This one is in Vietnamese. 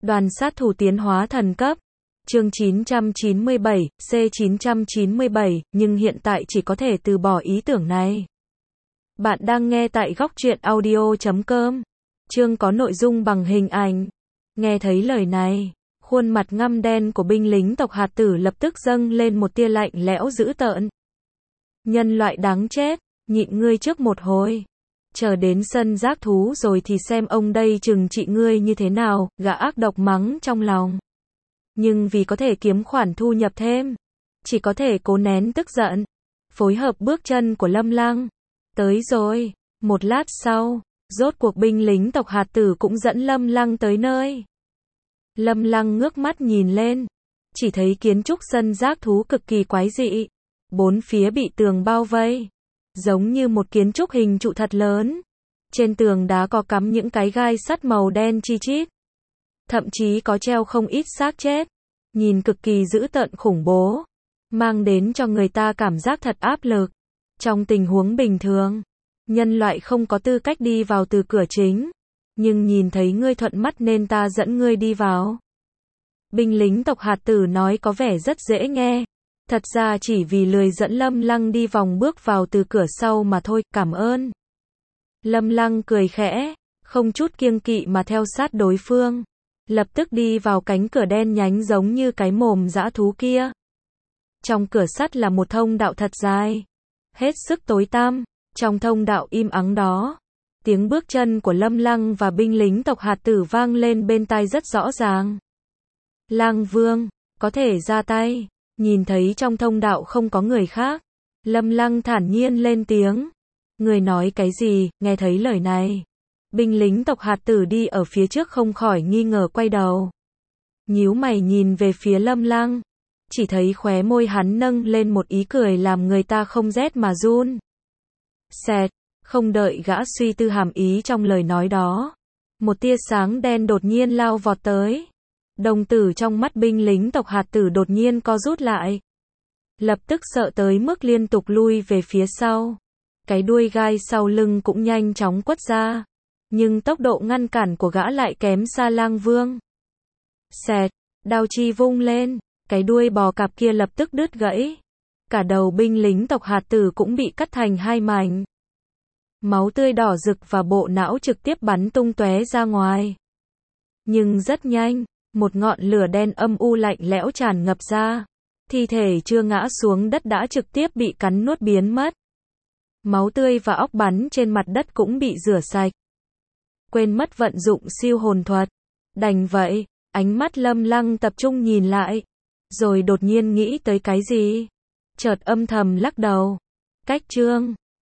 Đoàn sát thủ tiến hóa thần cấp. Chương 997, C997, nhưng hiện tại chỉ có thể từ bỏ ý tưởng này. Bạn đang nghe tại góc truyện audio.com. Chương có nội dung bằng hình ảnh. Nghe thấy lời này, khuôn mặt ngăm đen của binh lính tộc hạt tử lập tức dâng lên một tia lạnh lẽo dữ tợn. Nhân loại đáng chết, nhịn ngươi trước một hồi. Chờ đến sân giác thú rồi thì xem ông đây trừng trị ngươi như thế nào, gã ác độc mắng trong lòng. Nhưng vì có thể kiếm khoản thu nhập thêm, chỉ có thể cố nén tức giận, phối hợp bước chân của Lâm Lăng. Tới rồi, một lát sau, rốt cuộc binh lính tộc hạt tử cũng dẫn Lâm Lăng tới nơi. Lâm Lăng ngước mắt nhìn lên, chỉ thấy kiến trúc sân giác thú cực kỳ quái dị. Bốn phía bị tường bao vây, giống như một kiến trúc hình trụ thật lớn. Trên tường đá có cắm những cái gai sắt màu đen chi chít. Thậm chí có treo không ít xác chết. Nhìn cực kỳ dữ tợn khủng bố, mang đến cho người ta cảm giác thật áp lực. Trong tình huống bình thường, nhân loại không có tư cách đi vào từ cửa chính. Nhưng nhìn thấy ngươi thuận mắt nên ta dẫn ngươi đi vào. Binh lính tộc hạt tử nói có vẻ rất dễ nghe. Thật ra chỉ vì lười dẫn Lâm Lăng đi vòng bước vào từ cửa sau mà thôi, cảm ơn. Lâm Lăng cười khẽ, không chút kiêng kỵ mà theo sát đối phương. Lập tức đi vào cánh cửa đen nhánh giống như cái mồm dã thú kia. Trong cửa sắt là một thông đạo thật dài, hết sức tối tăm. Trong thông đạo im ắng đó, tiếng bước chân của Lâm Lăng và binh lính tộc hạt tử vang lên bên tai rất rõ ràng. Lang Vương, có thể ra tay. Nhìn thấy trong thông đạo không có người khác, Lâm Lăng thản nhiên lên tiếng. Người nói cái gì? Nghe thấy lời này, binh lính tộc hạt tử đi ở phía trước không khỏi nghi ngờ quay đầu. Nhíu mày nhìn về phía Lâm Lăng, chỉ thấy khóe môi hắn nâng lên một ý cười làm người ta không rét mà run. Xẹt, không đợi gã suy tư hàm ý trong lời nói đó, một tia sáng đen đột nhiên lao vọt tới. Đồng tử trong mắt binh lính tộc hạt tử đột nhiên co rút lại. Lập tức sợ tới mức liên tục lui về phía sau. Cái đuôi gai sau lưng cũng nhanh chóng quất ra. Nhưng tốc độ ngăn cản của gã lại kém xa Lang Vương. Xẹt, đao chi vung lên, cái đuôi bò cạp kia lập tức đứt gãy. Cả đầu binh lính tộc hạt tử cũng bị cắt thành hai mảnh. Máu tươi đỏ rực và bộ não trực tiếp bắn tung tóe ra ngoài. Nhưng rất nhanh, một ngọn lửa đen âm u lạnh lẽo tràn ngập ra. Thi thể chưa ngã xuống đất đã trực tiếp bị cắn nuốt biến mất. Máu tươi và óc bắn trên mặt đất cũng bị rửa sạch. Quên mất vận dụng siêu hồn thuật. Đành vậy, ánh mắt Lâm Lăng tập trung nhìn lại. Rồi đột nhiên nghĩ tới cái gì. Chợt âm thầm lắc đầu. Cách chương